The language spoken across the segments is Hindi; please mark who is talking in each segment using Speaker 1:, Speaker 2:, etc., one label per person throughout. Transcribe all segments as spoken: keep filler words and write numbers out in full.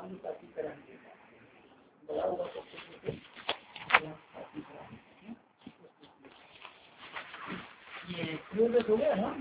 Speaker 1: साथीकरण बड़ा होगा तो ये हो गया ना।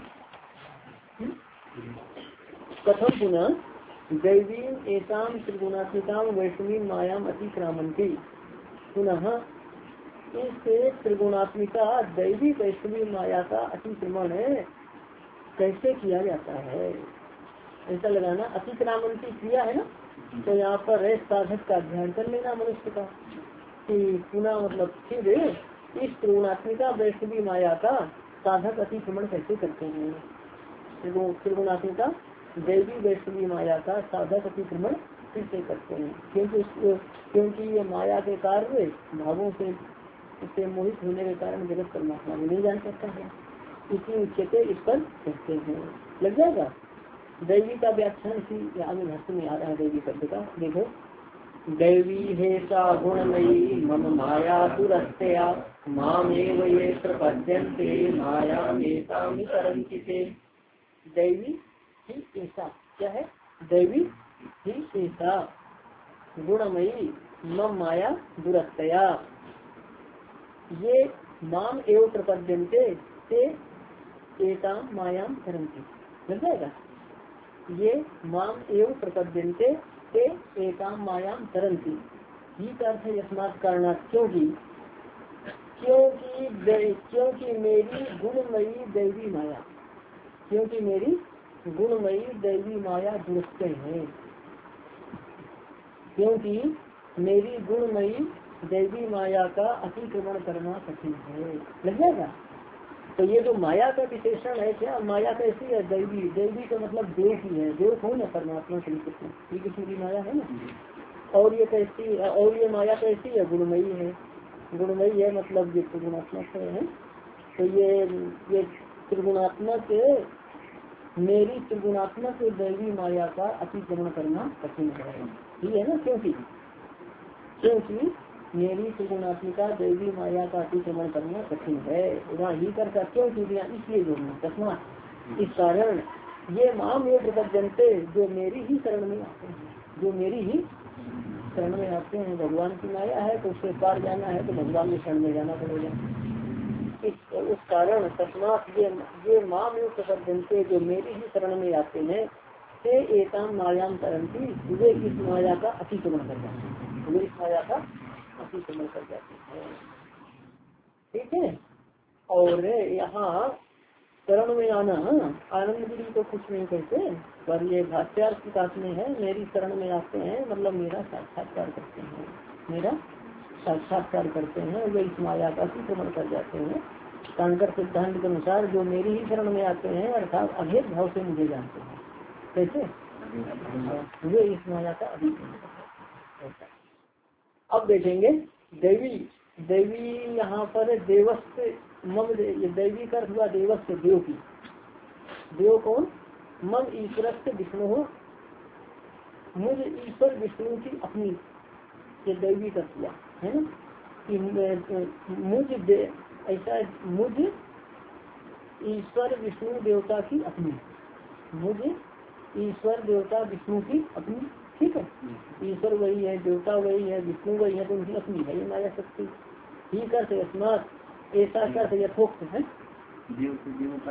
Speaker 1: कथम पुनः दैवीम एताम त्रिगुणात्मिकाम वैष्णवी मायाम अतिक्रामंती। पुनः इस त्रिगुणात्मिका दैवी वैष्णवी माया का अतिक्रमण कैसे किया जाता है, ऐसा लगाना। अतिक्रामंती क्रिया है ना, तो यहाँ पर है साधक का ध्यान कर लेना मनुष्य का कि पुनः मतलब फिर इस त्रिगुणात्मिका वैष्णवी माया का साधक अतिक्रमण कैसे करते हैं। त्रिगुणात्मिका दैवी वैष्णवी माया का साधक अतिक्रमण कैसे करते हैं, क्योंकि क्योंकि ये माया के कार्य भावों से इससे मोहित होने के कारण जगत परमात्मा में नहीं जान सकता है, इसी उच्चते इस पर कहते हैं। लग जाएगा। दैवी का व्याख्यान इसी आगे भाष्य में आ रहा है। दैवी शब्द का देखो, दैवी है सा गुणमयी मम माया दुरस्तया मामेव ये प्रपद्यन्ते मायामेतां तरन्ति। दैवी ही ऐसा क्या है, दैवी ही ऐसा गुणमयी मम माया दुरस्तया ये माम एवं प्रपद्यन्ते ते एताम मायाम तरन्ति। लग जाएगा। ये माम एवं प्रपद्यन्ते ते एताम मायाम तरन्ति। ही अर्थ है यस्मात् कारणात्, क्योंकि क्योंकि क्योंकि मेरी गुणमयी दैवी माया, क्योंकि मेरी गुणमयी दैवी माया दुरुस्त है, क्योंकि मेरी गुणमयी दैवी माया का अतिक्रमण करना कठिन है। लग जाएगा। तो ये जो माया का विशेषण है, क्या माया कैसी है, दैवी। दैवी का मतलब देव ही है, देव कौन है, परमात्मा श्री कृष्ण, श्री कृष्ण की माया है ना। और ये कैसी, और ये माया कैसी है, गुणमयी है। गुणमयी है मतलब ये त्रिगुणात्मक है। तो ये ये त्रिगुणात्मक मेरी त्रिगुणात्मक दैवी माया का अतिक्रमण करना कठिन है, ठीक है ना। क्योंकि क्योंकि मेरी त्रिगुणात्मिका दैवी माया का अतिक्रमण करना कठिन है। वहाँ ही कर क्योंकि इसलिए जोड़ना तस्मा, इस कारण ये माम ये प्रपद्यन्ते जो मेरी ही शरण में आते हैं, जो मेरी ही शरण में आते हैं। भगवान की माया है तो उससे पार जाना है तो भगवान की शरण में जाना पड़ेगा। इस उस कारण तस्मात ये ये माम ये प्रपद्यन्ते जो मेरी ही शरण में आते हैं ते एताम मायाम तरन्ति, वे इस माया का अतिक्रमण कर जाते हैं, वे इस माया का अतिक्रमण कर जाते हैं। ठीक है। और यहाँ शरण में आना आनंद गिरी को कुछ नहीं कहते, पर ये भाष्यार्थ की बात में है। मेरी शरण में आते हैं मतलब मेरा साक्षात्कार करते हैं, मेरा साक्षात्कार करते हैं, वे इस माया का अतिक्रमण कर जाते हैं। शांकर सिद्धांत के अनुसार जो मेरी ही शरण में आते हैं अर्थात अभेद भाव से मुझे जानते हैं, कैसे वे इस माया का अतिक्रमण करते हैं। अब देखेंगे दैवी। दैवी यहाँ पर देवस्य मम, दैवी का हुआ देवस्य देव की। देव कौन, मम ईश्वर से विष्णु हो, मुझ ईश्वर विष्णु की अपनी, ये दैवी का हुआ है ना। कि मुझ ऐसा मुझ ईश्वर विष्णु देवता की अपनी, मुझ ईश्वर देवता विष्णु की अपनी। ठीक है। ईश्वर वही है, देवता वही है, विष्णु वही है, तो उनकी अपनी है ये माया शक्ति। ठीक है। अस्मात ऐसा कर यथोक्त है। देव का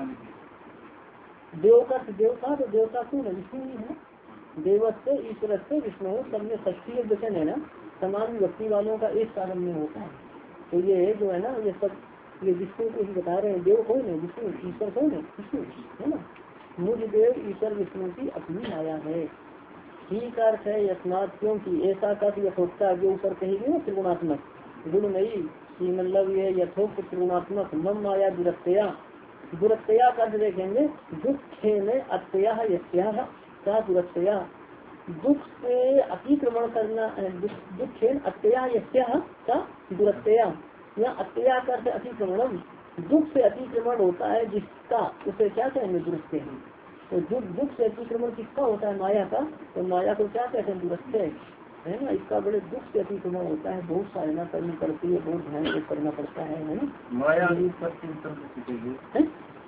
Speaker 1: देवता तो देवता कौन है, विष्णु ही है। देवस्य ईश्वर से विष्णु सब में षष्ठी वचन है ना, समान व्यक्ति वालों का एक कारण में होता है। तो ये जो है ना ये सब ये विष्णु को ही बता रहे हैं। देव कौन है, विष्णु। ईश्वर कौन है, विष्णु है ना। मुझ देव ईश्वर विष्णु की अपनी माया है। ठीक अर्थ है यस्मात, क्योंकि ऐसा का यथोक्ता जो ऊपर कहेगी ना त्रिगुणात्मक गुण नहीं, मतलब ये यथोक्त त्रिगुणात्मक मम माया दुरत्या। दुरत्या का देखेंगे दुख में अत्यया यत्या का दुरत्या, दुख से अतिक्रमण करना, दुख अत्यया यत्या का दुरत्या। या अत्यया का अतिक्रमणम, दुख से अतिक्रमण होता है जिसका, उसे क्या कहेंगे, दुरुस्त है। तो दुख दुख से अतिक्रमण किसका होता है, माया का। तो माया को क्या कहते हैं, दुरुस्त है ना। इसका बड़े दुख से अतिक्रमण होता है, बहुत साधना करनी पड़ती है, बहुत ध्यान से करना पड़ता है है ना। माया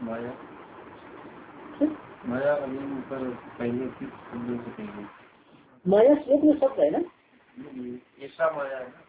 Speaker 1: माया माया अभी ऊपर पहले की माया श्लोक में शब्द है ना,
Speaker 2: ऐसा माया है।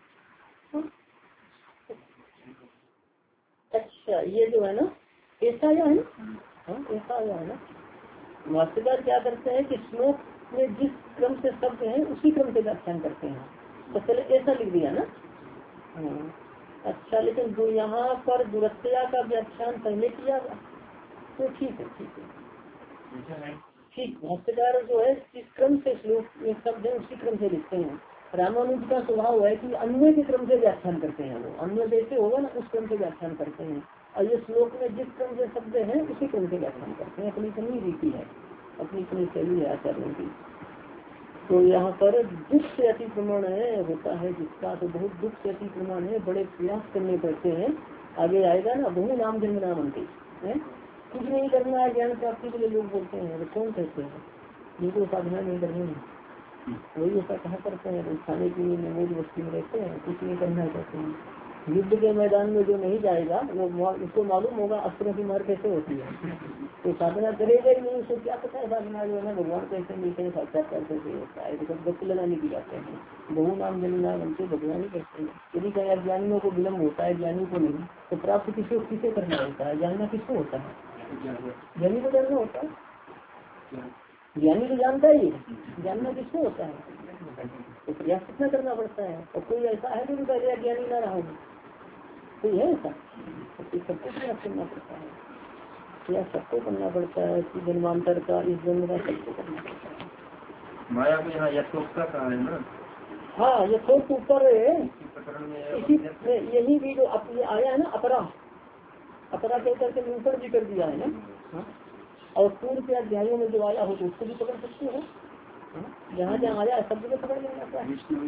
Speaker 1: अच्छा ये जो है ना ऐसा आया है ना, हाँ ऐसा आया है ना। वास्तुकार क्या करते हैं कि श्लोक में जिस क्रम से शब्द है उसी क्रम से व्याख्यान करते हैं, तो पहले ऐसा लिख दिया ना। हाँ अच्छा, लेकिन जो यहाँ पर दुरत्या का व्याख्यान पहले किया तो ठीक है, ठीक है ठीक। भाष्यकार जो है जिस क्रम से श्लोक में शब्द है उसी क्रम से लिखते हैं। रामानुज का स्वभाव है कि अन्वय के क्रम से व्याख्यान करते हैं, वो अन्वय जैसे होगा ना उस क्रम से व्याख्यान करते हैं, और ये श्लोक में जिस क्रम से शब्द है उसी क्रम से व्याख्यान करते हैं। अपनी अपनी रीति है, अपनी अपनी शैली है आचार्यों की। तो यहाँ पर दुख से अतिक्रमण है होता है जिसका, तो बहुत दुख से अतिक्रमण है, बड़े प्रयास करने पड़ते हैं। आगे आएगा ना, बहु नाम जन्म नाम अंति है, कुछ नहीं करना है ज्ञान प्राप्ति के लिए लोग बोलते हैं, तो कौन कहते हैं जिनको साधना नहीं करनी है वही ऐसा कहा करते हैं। तो खाने पीने में मौज मस्ती में रहते हैं, कुछ नहीं करना कहते हैं। युद्ध के मैदान में जो नहीं जाएगा वो उसको मालूम होगा अस्त्रों की मार कैसे होती है, तो साधना करेगा ही नहीं, उसको क्या पता है साधना जो है ना भगवान कैसे मिलते हैं, साक्षात्कार कैसे होता है, तो सब गप्प लगाने की जाते हैं। बहु नाम जन्ना बनते भगवान ही करते हैं। यदि कहीं अज्ञानियों को विलम्ब होता है, ज्ञानी को नहीं, तो प्राप्त किसी किसे करना होता है, जानना किसको होता है, ज्ञानी को जानना होता है। ज्ञानी तो जानता ही, जानना किसको होता है, तो प्रयास कितना करना पड़ता है। और कोई ऐसा है जो पहले अज्ञानी ना रहा हो, कोई है ऐसा, तो सबको प्रयास करना पड़ता है, प्रयास सबको करना पड़ता है कि जन्मांतर का इस जन्म का सबको करना पड़ता है।
Speaker 2: माया को यहाँ यथोक्ता कहा है ना।
Speaker 1: हाँ यथोक्त ऊपर इसी यही भी जो अपने आया है ना अपरा, अपरा के करके ऊपर भी कर दिया है ना। हाँ? और पूर्व के अध्यायों में जो आया हो तो उसको भी पकड़ सकते हो, जहाँ जहाँ आया सब जगह पकड़ लेना चाहिए।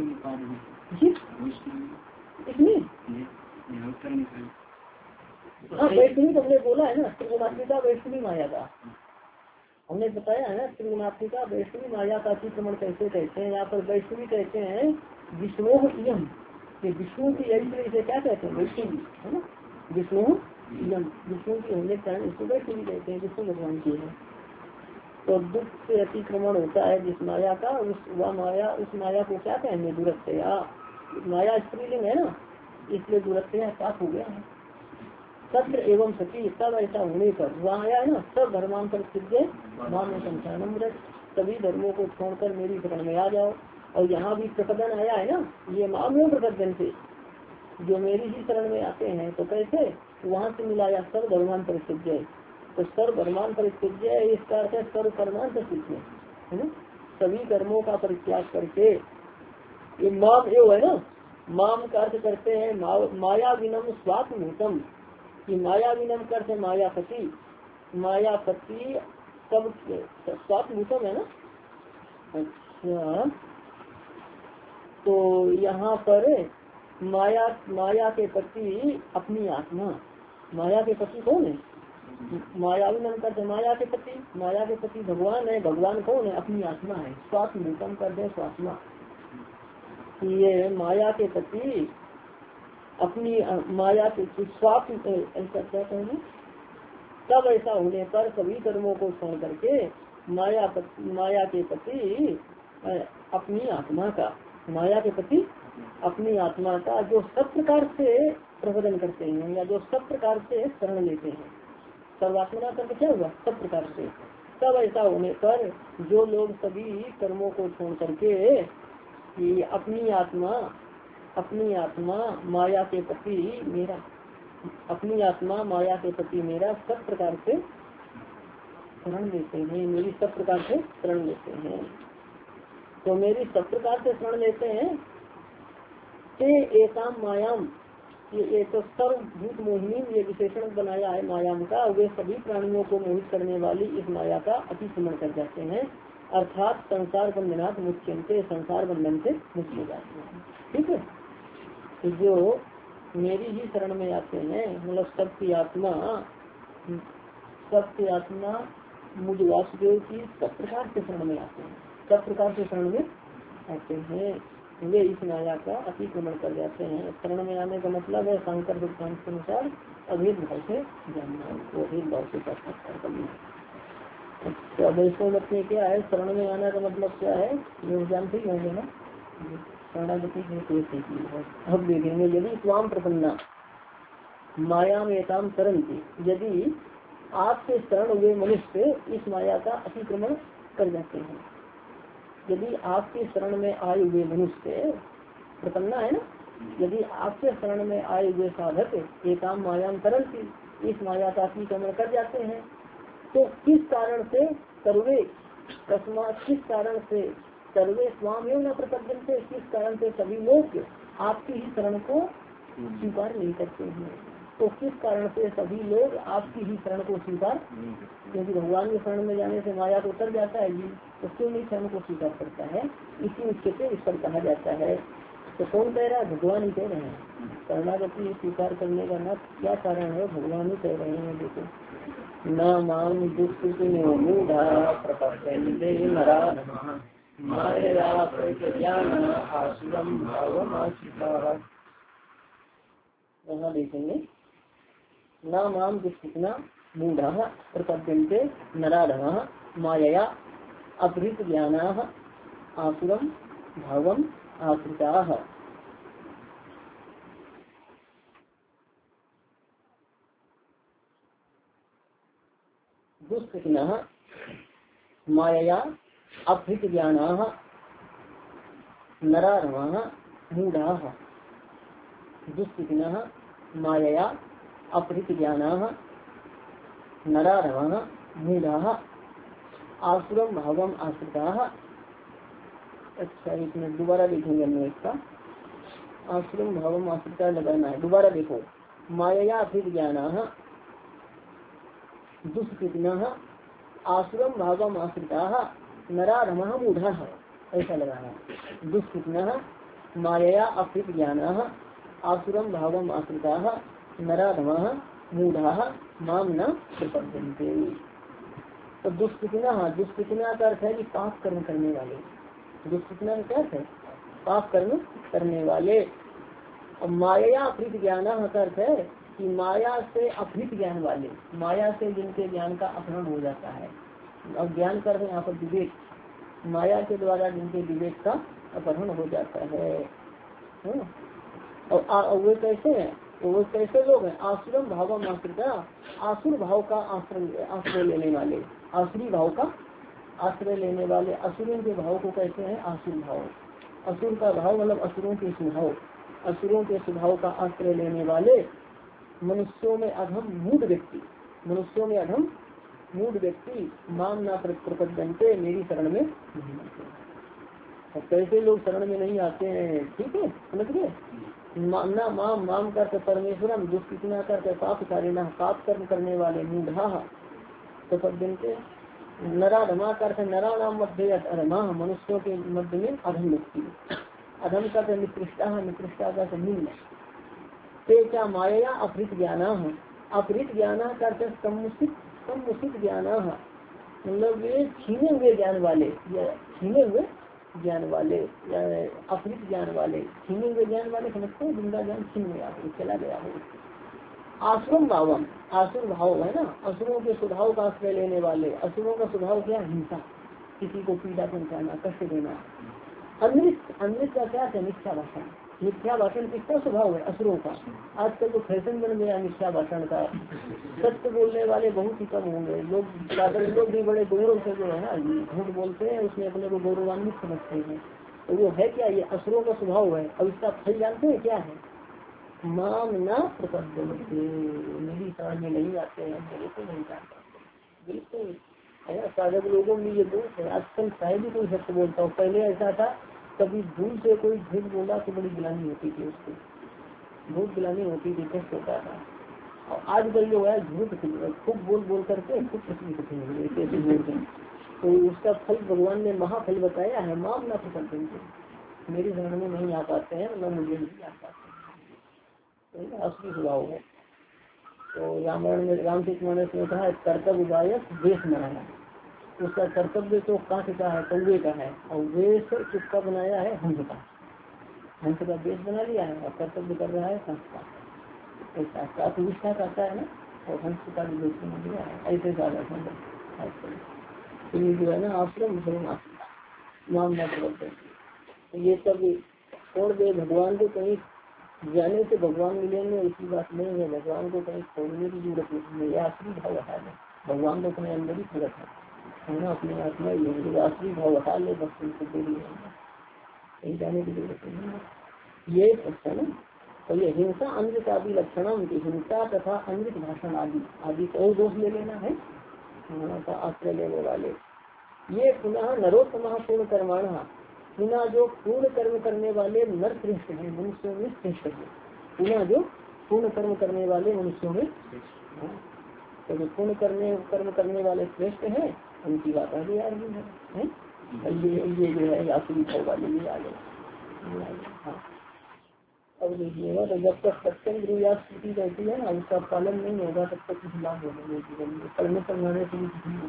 Speaker 1: हाँ वैष्णवी हमने बोला है ना, त्रिगुणात्मिका वैष्णवी माया का हमने बताया है ना। त्रिगुणात्मिका वैष्णवी माया का अतिक्रमण कैसे कहते हैं, यहाँ पर वैष्णवी कहते हैं विष्णु यम, ये विष्णु की यही इसे क्या कहते हैं वैष्णवी है ना, विष्णु यम, विष्णु की होने के कारण इसको वैष्णवी कहते हैं, विष्णु भगवान की है। तो दुख से अतिक्रमण होता है जिस माया का, उस वह माया उस माया को क्या कहेंगे दुरत्या। माया स्त्रीलिंग है ना, इसलिए दुरत्या साफ हो गया है। सत्र एवं सती सब ऐसा होने पर वहाँ आया है ना, सब धर्मांतर सिद्ध माम संख्यानम व्रत, सभी धर्मों को छोड़कर मेरी शरण में आ जाओ। और यहाँ भी प्रकटन आया है ना, ये माम प्रकटन से जो मेरी ही शरण में आते हैं, तो कैसे वहाँ से मिलाया सब धर्मांतर सिद्ध, तो सर्व धर्मान परित्यज्य है, इसका अर्थ है सर्व कर्मान सिद्ध है ना, सभी कर्मों का परित्याग करके। ये माम एव है ना, माम का अर्थ करते हैं मा, माया विनम स्वात्मूतम, कि माया विनम करते मायापति, मायापति सब स्वात्मूतम है ना। अच्छा तो यहाँ पर माया माया के प्रति अपनी आत्मा, माया के प्रति कौन है, मायावी नाम करते माया के प्रति, माया के प्रति भगवान है, भगवान कौन है अपनी आत्मा है, स्वात्म भूतम करते स्वात्मा, ये माया के प्रति अपनी माया के स्वात्म ऐसा क्या कहेंगे। तब ऐसा होने पर सभी कर्मों को छोड़ करके माया माया के प्रति अपनी आत्मा का, माया के प्रति अपनी आत्मा का जो सब प्रकार से प्रबंधन करते हैं या जो सब प्रकार से शरण लेते हैं, सर्वात्मना करके क्या हुआ सब प्रकार से। तब ऐसा होने पर जो लोग सभी कर्मों को छोड़ करके कि अपनी आत्मा अपनी आत्मा माया के प्रति मेरा, अपनी आत्मा माया के प्रति मेरा सब प्रकार से शरण लेते हैं, मेरी सब प्रकार से शरण लेते हैं, तो मेरी सब प्रकार से शरण लेते हैं। ते एकाम मायाम, ये एक तो सर्वभूत मोहिनी ये विशेषण बनाया है मायाम का, वे सभी प्राणियों को मोहित करने वाली इस माया का अतिक्रमण कर जाते हैं, अर्थात संसार बंधनात् मुच्यन्ते, संसार बंधन से मुक्त हो जाते हैं। ठीक है, तो जो मेरी ही शरण में आते हैं, मतलब सबकी आत्मा सबकी आत्मा मुझ वासुदेव की सब प्रकार से शरण में आते हैं, सब प्रकार से शरण में आते हैं, वे इस माया का अतिक्रमण कर जाते हैं। शरण में आने का मतलब है शंकर सिद्धांत के अनुसार अभेद भाव से जानना, वो अभेद भाव से साक्षात्कार करना। अच्छा वैष्णव मत में क्या है, शरण में आना का मतलब क्या है, लोग जानते ही होंगे ना, शरणागति है। अब देखेंगे, यदि स्वाम प्रपन्ना माया में काम तरंती, यदि आपसे शरण हुए मनुष्य इस माया का अतिक्रमण कर जाते हैं, यदि आपके शरण में आए हुए मनुष्य, प्रपन्ना है ना, यदि आपके शरण में आए हुए साधक एकाम माया तरंती, इस माया का अतिक्रमण कर जाते हैं, तो किस कारण से सर्वे तस्मात, किस कारण से सर्वे स्वामी न प्रपद्यन्ते, किस कारण से सभी लोग आपकी ही शरण को स्वीकार नहीं करते हैं। तो किस कारण से सभी लोग आपकी ही शरण को स्वीकार, क्योंकि भगवान के शरण में जाने से माया तो उतर जाता है जी, तो क्यों नहीं शरण को स्वीकार करता है, इसी उच्च से इस पर कहा जाता है। तो कौन कह रहा है, भगवान ही कह रहे हैं। शरणागति स्वीकार करने का ना क्या कारण है, भगवान ही कह रहे हैं। देखो, न माम दुष्कृतिनो मूढ़ा प्रपद्यन्ते नरा माया प्रज्ञान आसुरम भावमाश्रिताः। यहाँ देखेंगे, न माम दुष्कृतिना मूढ़ा प्रपद्यन्ते नराधमाः मायया अपहृत ज्ञानाः आसुरम भावम आश्रिताः। दुष्कृतिनः मायया अपहृत ज्ञानाः नराधमाः मूढ़ाः। दुष्कृतिनः मायया अपहृत ज्ञानाः नराधमाः मूढ़ाः आसुरम भावम आश्रिताः। अच्छा एक मिनट दोबारा देखेंगे हमने इसका, आसुरम भावम आश्रिता लगाना है। दोबारा देखो, मायया अपहृत ज्ञानाः दुष्कृतिनः आसुरम भावम आश्रिताः नराधमाः मूढ़ाः, ऐसा लगाना। दुष्कृतिनः मायया अपहृत ज्ञानाः आसुरम भावम आश्रिताः नराधमाः मूढ़ाः माम न प्रपद्यन्ते। तो दुष्कृतिना, दुष्कृतिना का अर्थ है कि पाप कर्म करने वाले, दुष्कृतिना का क्या है, पाप कर्म करने वाले। और माया अपहृत ज्ञान का अर्थ है कि माया से अपहृत ज्ञान वाले, माया से जिनके ज्ञान का अपहरण हो जाता है। अब ज्ञान कर रहे यहाँ पर विवेक, माया के द्वारा जिनके विवेक का अपहरण हो जाता है, है? और, और वे कैसे हैं, वो कैसे लोग हैं, आसुरम भावम आश्रिता, आसुर भाव का आश्रय आश्रय लेने वाले, आसुरी भाव का आश्रय लेने वाले। असुरों के भाव को कहते हैं आसुर भाव। असुर का भाव मतलब असुरों के स्वभाव, असुरों के स्वभाव का आश्रय लेने वाले मनुष्यों में अधम मूढ़ व्यक्ति, मनुष्यों में अधम मूढ़ व्यक्ति माम ना प्रपद्यन्ते, मेरी शरण में नहीं आते। और कैसे लोग शरण में नहीं आते हैं, ठीक है, समझ गए। ना माम, माम करते परमेश्वरम, दुष्कृतिना करते पाप कारिणा, पाप कर्म करने वाले मूढ़ा प्रपद्यन्ते। नराधमा करते नरा नाम मध्य अधमा, मनुष्यों के मध्य में अधम व्यक्ति, अधम करते निकृष्टा, निकृष्टा का निम्न। ते क्या माया अपहृत ज्ञान, अपहृत ज्ञान करते समुचित समुचित ज्ञान, मतलब ये छीने हुए ज्ञान वाले, छीने हुए ज्ञान वाले, अपहृत ज्ञान वाले, छीने हुए ज्ञान वाले, समझते हैं, जिनका ज्ञान छीन गया हो, चला गया हो। आसुरम भावम, आसुर भाव है ना, असुरों के स्वभाव का आश्रय लेने वाले। असुरों का स्वभाव क्या, हिंसा, किसी को पीड़ा पहुंचाना, कष्ट देना। अमृत, अमृत का क्या है, मिथ्या भाषण, मिथ्या भाषण किसका स्वभाव है, असुरों का। आजकल तो फैशन बन गया मिथ्या भाषण का, सत्य बोलने वाले बहुत ही कम होंगे लोग, ज्यादा लोग भी बड़े गौरव से जो है ना झूठ बोलते हैं, उसमें अपने को गौरवान्वित समझते हैं। तो वो है क्या, ये असुरों का स्वभाव है। अब इसका फल जानते हैं क्या है, माम ना प्रपद्यन्ते, मेरी समझ में नहीं आते हैं, मेरे को नहीं जानते, बिल्कुल है। साधक लोगों में ये दोष है, आजकल शायद ही कोई सत्य बोलता हो। पहले ऐसा था, कभी भूल से कोई झूठ बोला तो बड़ी गिलानी होती थी उसको, बहुत गिलानी होती थी, कष्ट होता था। और आजकल जो है झूठ खूब बोल बोल करके खूब कैसे, तो उसका फल भगवान ने महाफल बताया है, माम ना प्रपद्यन्ते, मेरी शरण में नहीं आ पाते हैं, न मुझे नहीं आ पाते, असली स्वभाव है। तो रामायण में रामचरित मानस में कहा कर्तव्य गायक वेश बनाना, उसका कर्तव्य तो कांच का है, कौवे का है, और वेश किसका बनाया है, हंस का, हंस का वेश बना लिया है, और कर्तव्य कर रहा है हंस का, ऐसा निष्ठा करता है ना, और हंस का भी वेश बना लिया है, ऐसे ज्यादा तो ये जो है ना आश्रम धर्म नाम न प्रवर्तन, ये सब छोड़ दे। भगवान को कहीं जाने से भगवान मिलेंगे ऐसी बात नहीं है, भगवान को कहीं छोड़ने की जरूरत नहीं है। ये आश्री भाव हटा ले, भगवान को अपने अंदर ही सूरत है ना, अपने आत्मा ही है। आश्री भाव हटा ले बस उनको दे दिया, कहीं जाने की जरूरत नहीं है। ये है ना। तो ये हिंसा अमृत आदि लक्षण, हिंसा तथा अमृत भाषण आदि आदि को दोष ले लेना है का आश्रय लेने वाले। ये पुनः नरोत्तम पूर्ण कर्माण, पुनः जो पूर्ण कर्म करने वाले नर श्रेष्ठ है, मनुष्यों में श्रेष्ठ है। पुनः जो पूर्ण कर्म करने वाले मनुष्यों में, तो जो पूर्ण करने कर्म करने वाले श्रेष्ठ है उनकी बात आगे आ रही है, है? ये ये जो है आखिरी भाव वाले ये आ गए। हाँ अब देखिएगा, तो जब तक सत्संग या स्थिति रहती है ना उसका पालन नहीं होगा तब तक कुछ लाभ होगा जीवन में, पढ़ने समझाने से भी कुछ नहीं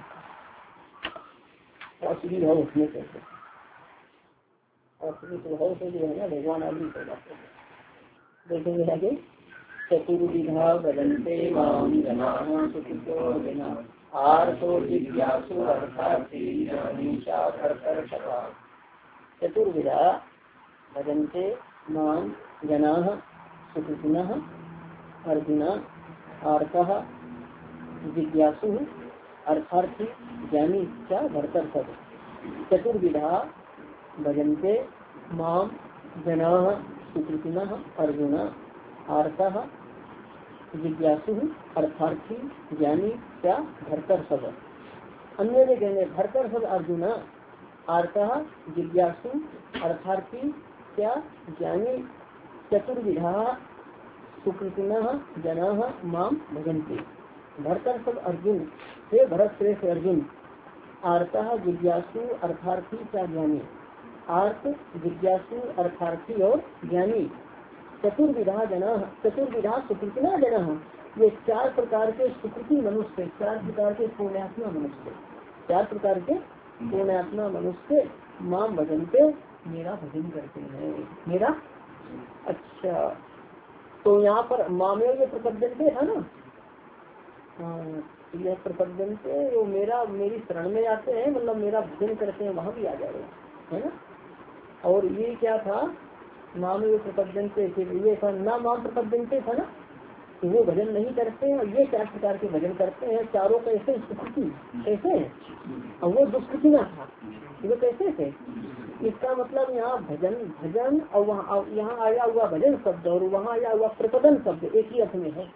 Speaker 1: होता। आखिरी भाव उठने चाहिए, आखिरी भाव से जो है ना भगवान आदि हो जाते हैं। देखेंगे आगे, चतुर्विधा भजन्ते माम जनाः सुखितो जनाः आर्तो जिज्ञासु अर्थार्थी अनीशा कर्तर्षका। चतुर्विधा भजन्ते माम जनाः सुखिनः अर्जुन आर्तः जिज्ञासु अर्थार्थी ज्ञानी च भर्तर्षक। चतुर्विधा भजन्ते माम जनाः सुखिनः अर्जुन आर्तः जिज्ञासु अर्थार्थी ज्ञानी क्या भर्तर्षभ। अन्य कहेंगे भर्तर्षभ अर्जुन आर्तः जिज्ञासु अर्थार्थी क्या ज्ञानी चतुर्विधा सुकृतिनः जनाः माम भजन्ते। भर्तर्षभ अर्जुन हे भरत श्रेष्ठ अर्जुन, आर्तः जिज्ञासु अर्थार्थी क्या ज्ञानी, आर्त जिज्ञासु अर्थार्थी और ज्ञानी चतुर्विधा जना, चतुर्विधा सुकृतिना जना, ये चार प्रकार के सुकृति मनुष्य, चार प्रकार के पुण्यात्मा मनुष्य, चार प्रकार के पुण्यात्मा मनुष्य माम भजन्ते मेरा भजन करते हैं, मेरा। अच्छा तो यहाँ पर मामे ये प्रपद्यन्ते था ना, हाँ यह प्रपद्यन्ते वो मेरा मेरी शरण में आते हैं, मतलब मेरा भजन करते हैं, वहाँ भी आ जाएगा है ना। और ये क्या था, माम ये प्रपद्यन्ते, ये था ना माम प्रपद्यन्ते था ना, तो वो भजन नहीं करते हैं और ये चार प्रकार के भजन करते हैं। चारों कैसे सुकृति कैसे है, और वो दुष्कृति ना था, वो कैसे थे। इसका मतलब यहाँ भजन भजन और वहाँ यहाँ आया हुआ भजन शब्द और वहाँ आया हुआ प्रपदन शब्द एक ही अर्थ में है,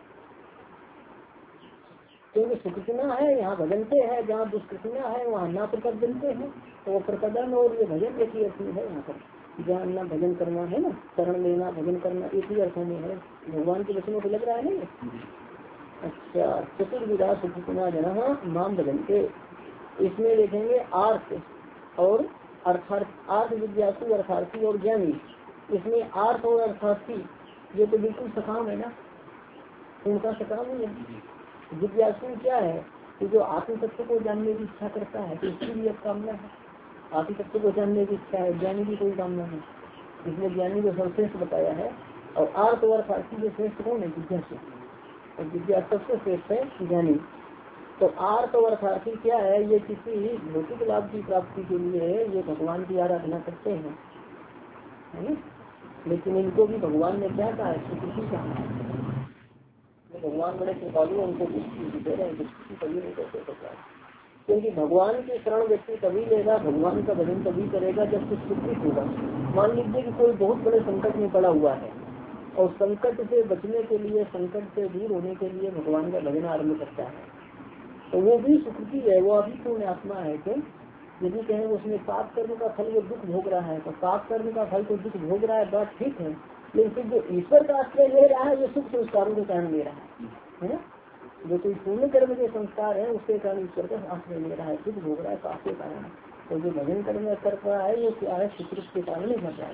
Speaker 1: क्योंकि सुकृतना है यहाँ भजनते है, जहाँ दुष्कृतना है वहाँ ना प्रपदनते हैं। तो वो प्रपदन और ये भजन एक ही अर्थ में है। यहाँ पर जहाँ ना भजन करना है ना, शरण लेना भजन करना एक ही अर्थों में है, भगवान के वचनों को लग रहा है ना। अच्छा चतुर्विधा सुकृतना जना माम भजनते, इसमें देखेंगे आर्थ और अर्थार्थ, आर्थ जिज्ञासु अर्थार्थी और ज्ञानी। इसमें आर्थ और अर्थार्थी ये तो बिल्कुल सकाम है ना, उनका सकाम ही है। जिज्ञासु क्या है कि जो आत्म तत्व को जानने की इच्छा करता है, तो इसकी भी एक कामना है, आत्म तत्व को जानने की इच्छा है। ज्ञानी की कोई कामना नहीं, इसलिए ज्ञानी को सर्वश्रेष्ठ बताया है। और आर्थ और अर्थार्थी जो श्रेष्ठ कौन है, जिज्ञासु, और जिज्ञासु सबसे श्रेष्ठ है ज्ञानी। तो आर्थ और अर्थार्थी क्या है, ये किसी भौतिक लाभ की प्राप्ति के लिए ये भगवान की आराधना करते हैं, है? लेकिन इनको भी भगवान ने क्या कहा है, सुकृति कहा है। भगवान बड़े कृपालु, उनको दृष्टि दे रहे हैं, दृष्टि कभी नहीं देते भगवान, क्योंकि भगवान की शरण व्यक्ति तभी लेगा, भगवान का भजन तभी करेगा जब कुछ सुकृत होगा। मान लीजिए कि कोई बहुत बड़े संकट में पड़ा हुआ है और संकट से बचने के लिए, संकट से दूर होने के लिए भगवान का भजन आरम्भ करता है, तो वो भी सुकृति है, वो अभी पूर्ण आत्मा है। तो यदि कहें उसने पाप कर्म का फल वो दुख भोग रहा है, तो पाप कर्म का फल तो दुख भोग रहा है, बात ठीक है, लेकिन फिर जो ईश्वर का आश्रय ले रहा है वो सुख संस्कारों के कारण ले रहा है, है ना। जो कोई पूर्ण कर्म के संस्कार है उसके कारण ईश्वर का आश्रय ले रहा है, दुख भोग रहा है पाप के कारण। तो जो भजन कर्म कर रहा है वो क्या है, सुकृत के कारण ही कर रहा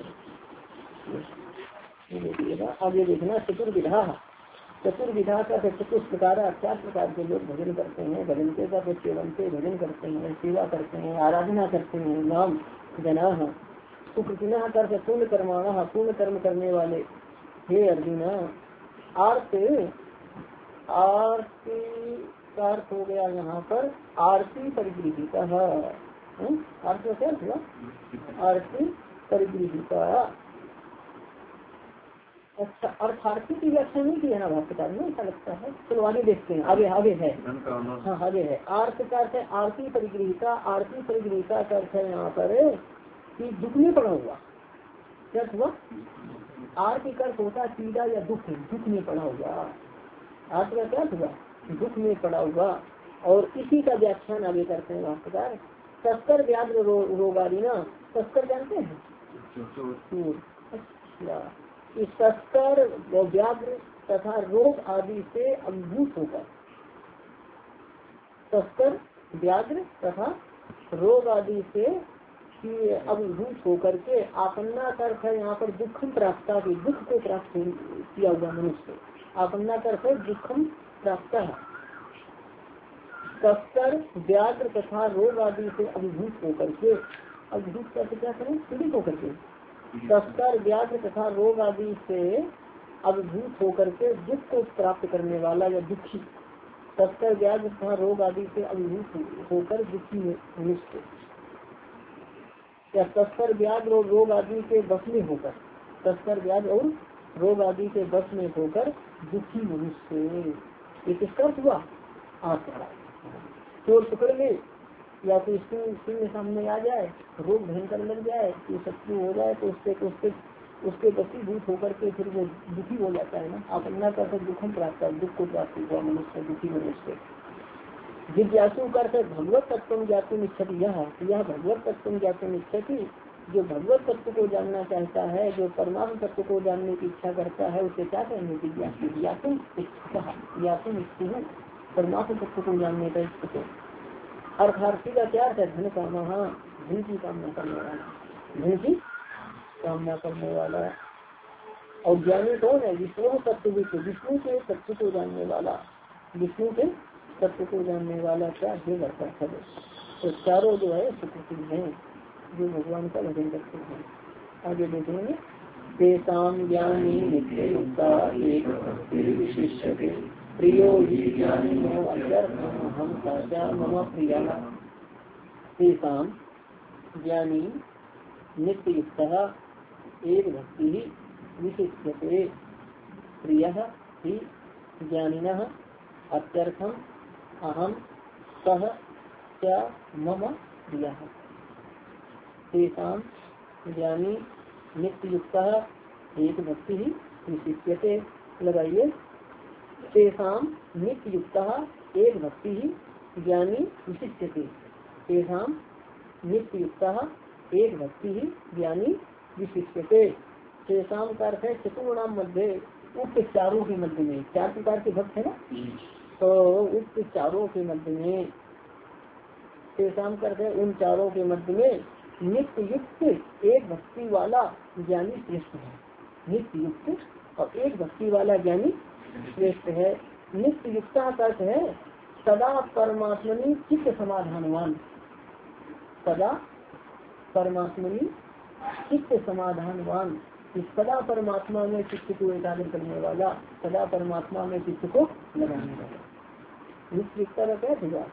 Speaker 1: है। देखिएगा आगे देखना, चतुर्विधा, चतुर्विधा का चतुर्थ प्रकार, चार प्रकार के लोग भजन करते हैं। भजन के का सेवन से भजन करते हैं, सेवा करते हैं, आराधना करते हैं। नाम जना सुकृतिना कर पूर्ण कर्माणा, पूर्ण कर्म करने वाले। हे अर्जुन, आर्त आर्त का अर्थ हो गया यहाँ पर आरती परिगृहिता। अर्थ का क्या हुआ? आरती परिगृहिता। अच्छा, अर्थार्थी की व्याख्या नहीं की है ना भाष्यकार में, ऐसा लगता है। चलो आगे देखते हैं, आगे आगे है। हाँ आगे है। अर्थ का अर्थ है आरती परिगृहिता। आरती परिगृहिता का अर्थ है यहाँ पर कि दुख में पड़ा हुआ। क्या हुआ? आरती का अर्थ होता है पीड़ा या दुख, दुख में पड़ा हुआ। अर्थ का क्या हुआ? दुख में पड़ा हुआ। और इसी का व्याख्यान आगे करते हैं भाष्यकार। तस्कर व्याघ्र रो, रोगारी ना, तस्कर जानते हैं? अच्छा, इस तस्कर व्याघ्र तथा रोग आदि से अभिभूत होकर, तस्कर व्याघ्र तथा रोग आदि से अभिभूत होकर के आपन्ना अर्थ है यहाँ पर दुखम प्राप्त, दुख को प्राप्त किया हुआ मनुष्य। आपन्ना अर्थ है दुखम प्राप्त। तस्कर व्याघ्र तथा रोग आदि से अभिभूत होकर के, अभिभूत कैसे क्या करें? पीड़ित होकर के। तस्कर व्याघ्र तथा रोग आदि से अभिभूत होकर के दुख को प्राप्त करने वाला या दुखी। तस्कर व्याघ्र तथा रोग आदि से अभिभूत होकर दुखी मनुष्य, या तस्कर व्याघ्र और रोग आदि के बस में होकर, तस्कर व्याघ्र और रोग आदि के बस में होकर दुखी मनुष्य। ये किसका अर्थ हुआ? आत्मा। चोर पकड़ ले या तो इसके सामने आ जाए, रोग भयंकर लग जाए, कि शत्रु हो जाए, तो उससे उसके उसके वशीभूत होकर के फिर वो दुखी हो जाता है ना। आपन्ना का दुखम प्राप्त, दुख को प्राप्त हुआ मनुष्य, दुखी मनुष्य। जिज्ञासु का अर्थ भगवत तत्व ज्ञातुम इच्छति। यह यह भगवत तत्व ज्ञातुम इच्छति, जो भगवत तत्व को जानना चाहता है, जो परमात्म तत्व को जानने की इच्छा करता है, उसे क्या कहने? जिज्ञासु। ज्ञातुम इच्छा, ज्ञातुम इच्छा, परमात्म तत्व को जानने का इच्छुक। अर्थार्थी का क्या अर्थ है? धन कामना, धन की कामना करने वाला, धन की कामना करने वाला। और ज्ञानी कौन है? विष्णु तत्व, विष्णु के तत्व को जानने वाला, विष्णु के तत्व को जानने वाला क्या है? करता है। तो चारों जो है सुकृति है, जो भगवान का भजन करते हैं। आगे देखेंगे। तेसाम ज्ञानी नित्य युक्ता एक विशिष्य प्रियो ही ज्ञानी हम साचा मम प्रिया। तेसाम ज्ञानी नित्य युक्ता एक भक्ति विशिष्यते प्रियः ही ज्ञानिनः अत्यर्थम अहम सह क्या मम प्रियः। तेसाम ज्ञानी नित्य युक्ता एक भक्ति ही विशिष्यते। लगाइए। तेसाम नित्य युक्ता एक भक्ति ही ज्ञानी विशिष्यते। तेसाम नित्य युक्ता एक भक्ति ही ज्ञानी विशिष्यते। तेसाम का अर्थ है चतुर्णाम मध्य, उक्त चारों के मध्य में। चार प्रकार के भक्त है ना, तो उक्त चारों के मध्य में। तेसाम का अर्थ है उन चारों के मध्य में नित्य युक्त एक भक्ति वाला ज्ञानी श्रेष्ठ है। नित्य युक्त और एक भक्ति वाला ज्ञानी श्रेष्ठ है। नित्य युक्ता का अर्थ है सदा परमात्मनि चित्त समाधानवान, सदा परमात्मनि चित्त समाधानवान, सदा परमात्मा में चित्त को एकाग्र करने वाला, सदा परमात्मा में चित्त को लगाने वाला। नित्य युक्ता का क्या होगा?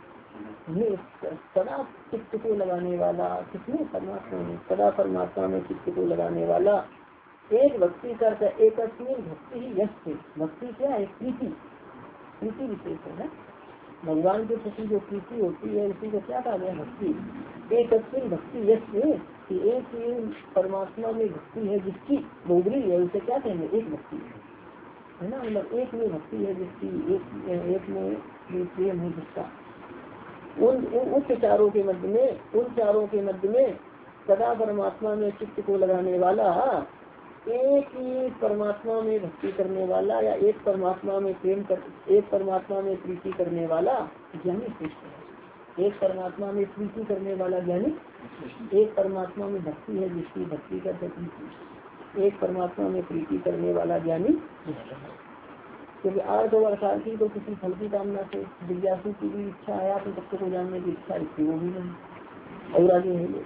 Speaker 1: सदा चित्त को लगाने वाला, किसमें? परमात्मा में। सदा परमात्मा में चित्त को लगाने वाला। एक भक्ति करता है एक भक्ति ही यश। भक्ति क्या है? प्रीति, प्रीति विशेष है। भगवान के प्रति जो प्रीति होती है उसी को क्या कहा गया? भक्ति। एक भक्ति यश कि एक परमात्मा में भक्ति है जिसकी बहुबरी है, उसे क्या कहेंगे? एक भक्ति है ना। मतलब एक में भक्ति है जिसकी, एक एक में प्रेम है जिसका। उन उन चारों के मध्य में, उन चारों के मध्य में सदा परमात्मा में चित्त को लगाने वाला, एक ही परमात्मा में भक्ति करने वाला, या एक परमात्मा में प्रेम कर, एक परमात्मा में प्रीति करने वाला ज्ञानी श्रेष्ठ है। एक परमात्मा में प्रीति करने वाला ज्ञानी, एक परमात्मा में भक्ति है जिसकी भक्ति करते प्रीति, एक परमात्मा में प्रीति करने वाला ज्ञानी श्रेष्ठ है। क्योंकि अर्थ और अर्थार्थी तो किसी फल की कामना से, जिज्ञासु की भी इच्छा है आपको तत्व को जानने की इच्छा, इसकी वो भी नहीं। और आगे है,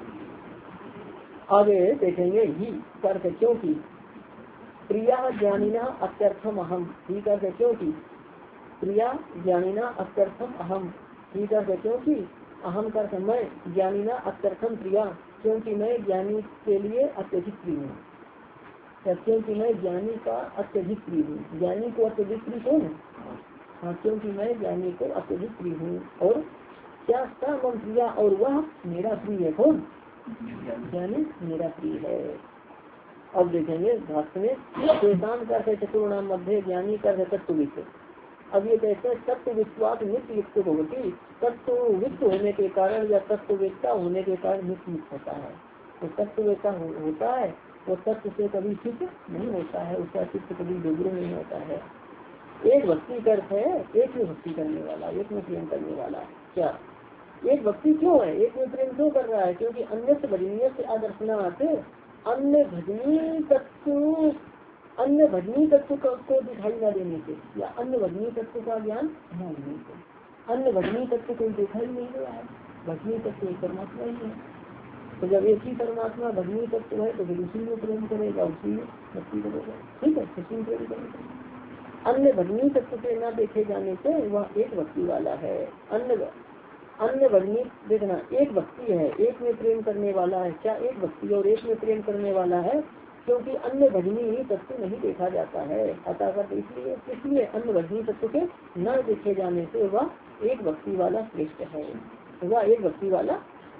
Speaker 1: आगे देखेंगे ही करके, क्योंकि प्रिया ज्ञानी ना अत्यर्थम अहम, ही करके क्योंकि प्रिया ज्ञानिना अत्यर्थम अहम, ठीक है, क्योंकि अहम का समय ज्ञानिना अत्यर्थम प्रिया, क्योंकि मैं ज्ञानी के लिए अत्यधिक प्रिय हूँ, क्योंकि मैं ज्ञानी का अत्यधिक प्रिय हूँ। ज्ञानी को अत्यधिक प्रिय कौन है? हाँ, क्योंकि मैं ज्ञानी को अत्यधिक प्रिय हूँ। और क्या सा मम प्रिया, और वह मेरा प्रिय है। कौन? ज्ञानी मेरा प्रिय है। अब देखेंगे भाष्य में, शेषान कर चतुर्णाम मध्य ज्ञानी कर तत्ववित्त। अब ये कहते हैं तत्व विश्वास नित्य युक्त होती, तत्व वित्त होने के कारण या तत्ववेत्ता होने के कारण नित्य युक्त होता है। तो तत्ववेत्ता हो, होता है वो तत्व से कभी चित्त नहीं होता है, उसका चित्त कभी डूबरू नहीं होता है। एक भक्ति अर्थ है एक में भक्ति करने वाला, एक में प्रेम करने वाला। क्या एक भक्ति क्यों है? एक में प्रेम क्यों कर रहा है? क्योंकि अन्य भजनीय से आदर्शनाथ अन्य भजनी तत्व अन्य भजनी तत्व को दिखाई न देने से, या अन्य भजनी तत्व का ज्ञान न होने से। अन्य भजनी तत्व कोई देखा ही नहीं गया है, भजनी तत्व एक परमात्मा ही है। तो जब एक ही परमात्मा भजनी तत्व है तो फिर उसी में प्रेम करेगा, उसी में भक्ति करेगा। ठीक है, उसी में प्रेम करेगा। अन्य भजनी तत्व से न देखे जाने से वह एक भक्ति वाला है। अन्य अन्य भजनी देखना, एक भक्ति है, एक में प्रेम करने वाला है। क्या एक भक्ति और एक में प्रेम करने वाला है? क्योंकि अन्य भजनी तत्व नहीं देखा जाता है, अतः कर इसलिए इसलिए अन्य भजनी तत्व के न देखे जाने से वह एक भक्ति वाला श्रेष्ठ है, वह एक भक्ति वाला।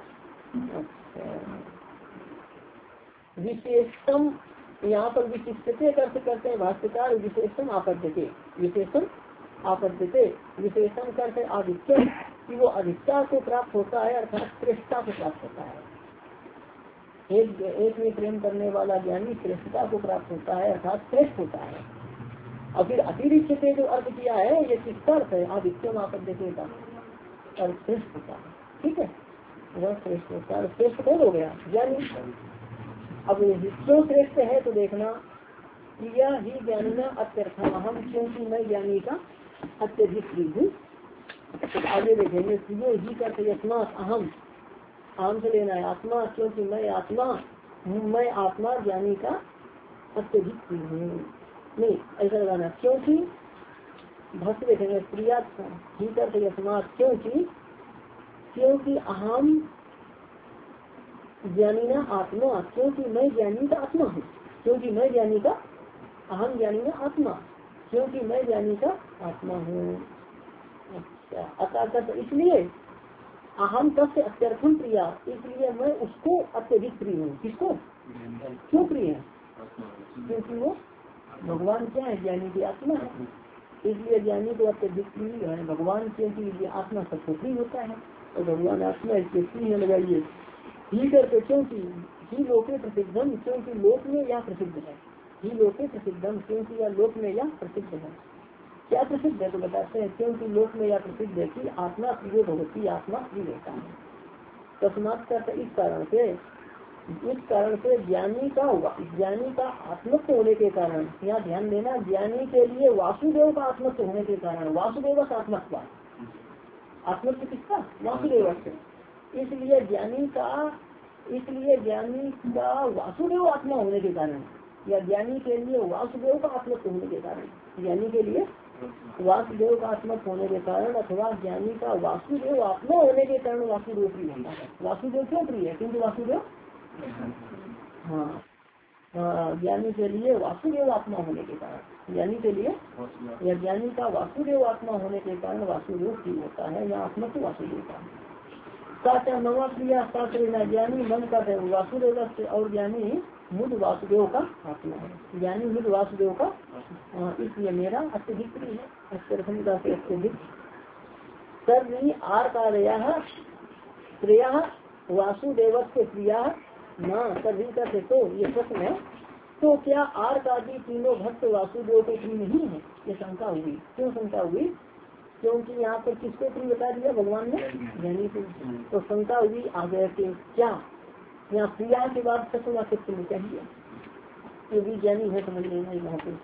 Speaker 1: विशेषम यहाँ पर विशिष्टते अर्थ करते हैं भाष्यकार, विशेषम आपद्यते, विशेषम आपद्यते, विशेषम करते आदित्य कि वो अधिकता को प्राप्त होता है, अर्थात श्रेष्ठता को प्राप्त होता है। एक एक में प्रेम करने वाला ज्ञानी श्रेष्ठता को प्राप्त होता है, अर्थात श्रेष्ठ होता है। और फिर अतिरिक्त से जो अर्थ किया है ये किसका अर्थ है? आदित्यम आपद्यते का अर्थ श्रेष्ठ होता है। ठीक है, वह श्रेष्ठ होता है। श्रेष्ठ कौन हो गया? ज्ञानी। अब क्यों श्रेष्ठ है तो देखना, प्रिया ही ज्ञानिना अत्यर्थम अहम, क्योंकि मैं ज्ञानी का अत्यधिक प्रिय हूँ। तो आगे देखेंगे, प्रियो ही का यस्मात् अहम, आम से लेना है आत्मा, क्योंकि मैं आत्मा मैं आत्मा ज्ञानी का अत्यधिक प्रिय हूँ। नहीं, ऐसा लगाना, क्योंकि भक्त देखेंगे प्रिया ही कर यस्मात्, क्योंकि क्योंकि अहम ज्ञानी ना आत्मा, क्योंकि मैं ज्ञानी का आत्मा हूँ, क्योंकि मैं ज्ञानी का अहम ज्ञानी ना आत्मा, क्योंकि मैं ज्ञानी का आत्मा हूँ। अच्छा, अतः इसलिए अहम तस्य अत्यर्थम प्रिया, इसलिए मैं उसको अत्यधिक प्रिय हूँ। किसको? क्यों प्रिय है? क्योंकि वो भगवान क्या है? ज्ञानी की आत्मा है, इसलिए ज्ञानी को अत्यधिक प्रिय है भगवान, क्योंकि आत्मा सबको प्रिय होता है और भगवान आत्मा इसके प्रिय लगाइए ही करके, क्योंकि ही लोके प्रसिद्धम, क्योंकि लोक में यह प्रसिद्ध है। ही लोके प्रसिद्धम, क्योंकि यह लोक में यह प्रसिद्ध है। क्या प्रसिद्ध है तो बताते हैं, क्योंकि लोक में यह प्रसिद्ध है कि आत्मा प्रिय भगवती, आत्मा प्रिय होता है। तस्मात् का इस कारण से इस कारण से ज्ञानी का ज्ञानी का आत्मत्व होने के कारण, यहाँ ध्यान देना, ज्ञानी के लिए वासुदेव का आत्मत्व होने के कारण, वासुदेव का आत्मत्व, आत्मत्व किसका? वासुदेव से। इसलिए ज्ञानी का इसलिए ज्ञानी का वासुदेव आत्मा होने के कारण, या ज्ञानी के लिए वासुदेव का आत्मत्व होने के कारण, ज्ञानी के लिए वासुदेव का आत्मत्व होने के कारण, अथवा ज्ञानी का वासुदेव आत्मा होने के कारण वासुदेव प्रिय होता है। वासुदेव क्यों प्रिय है? क्योंकि वासुदेव हाँ ज्ञानी के लिए वासुदेव आत्मा होने के कारण, ज्ञानी के लिए या ज्ञानी का वासुदेव आत्मा होने के कारण वासुदेव प्रिय होता है, या आत्मा तो वासुदेव का। साचा नवा प्रिया शास्त्र ज्ञानी मन का है वासुदेव, और ज्ञानी मुद वासुदेव का आत्मा है, ज्ञानी मुद वासुदेव का, इसलिए मेरा अत्यधिक प्रिय है। अत्यधिक से अत्यधिक सर्वी आर कार्या प्रिया वासुदेव से प्रिया न सभी करते। तो ये प्रश्न है, तो क्या आर का आदि तीनों भक्त वासुदेव के प्रिय नहीं है? ये शंका हुई। क्यों शंका हुई? क्योंकि यहाँ पर किसको प्रिय बता दिया? भगवान ने ज्ञानी को। तो शंका हुई आगे के क्या यहाँ प्रिया के बाद सत्य चित्त में चाहिए, ये भी ज्ञानी है, समझ लेना यहाँ पे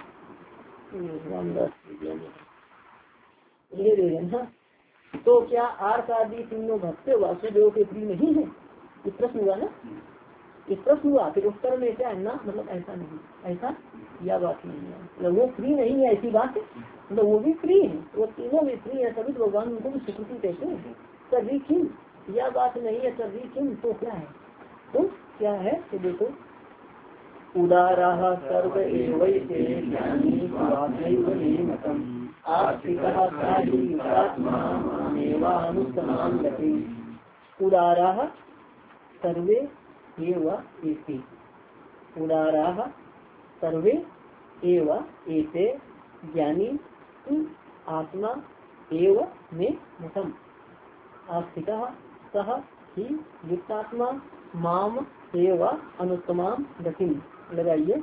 Speaker 1: रामदास ज्ञानी ये दे रहे। तो क्या आर का आदि तीनों भक्त वासुदेव के प्रिय नहीं है? ये प्रश्न हुआ ना। एक प्रश्न हुआ, फिर उत्तर में क्या है ना, मतलब ऐसा नहीं, ऐसा यह बात नहीं है, मतलब वो फ्री नहीं है ऐसी बात है, मतलब वो भी फ्री है, वो तीनों भी फ्री है, तभी तो भगवान उनको भी स्वीकृति कहते हैं। तभी किम यह बात नहीं है, तभी किम तो क्या है, तो क्या है, तो देखो उदाराः सर्व एवैते ज्ञानी स्वात्मैव नियमतम् आस्तिकः सायुक्तात्मा मामेवानुत्तमां गतिम्। उदाराः सर्वे एव एते, उदाराः सर्वे एव एते ज्ञानी आत्मा एव मे मतम् आस्तिकः सः ही युक्तात्मा माम एव अनुत्तमां गतिम्। लगाइए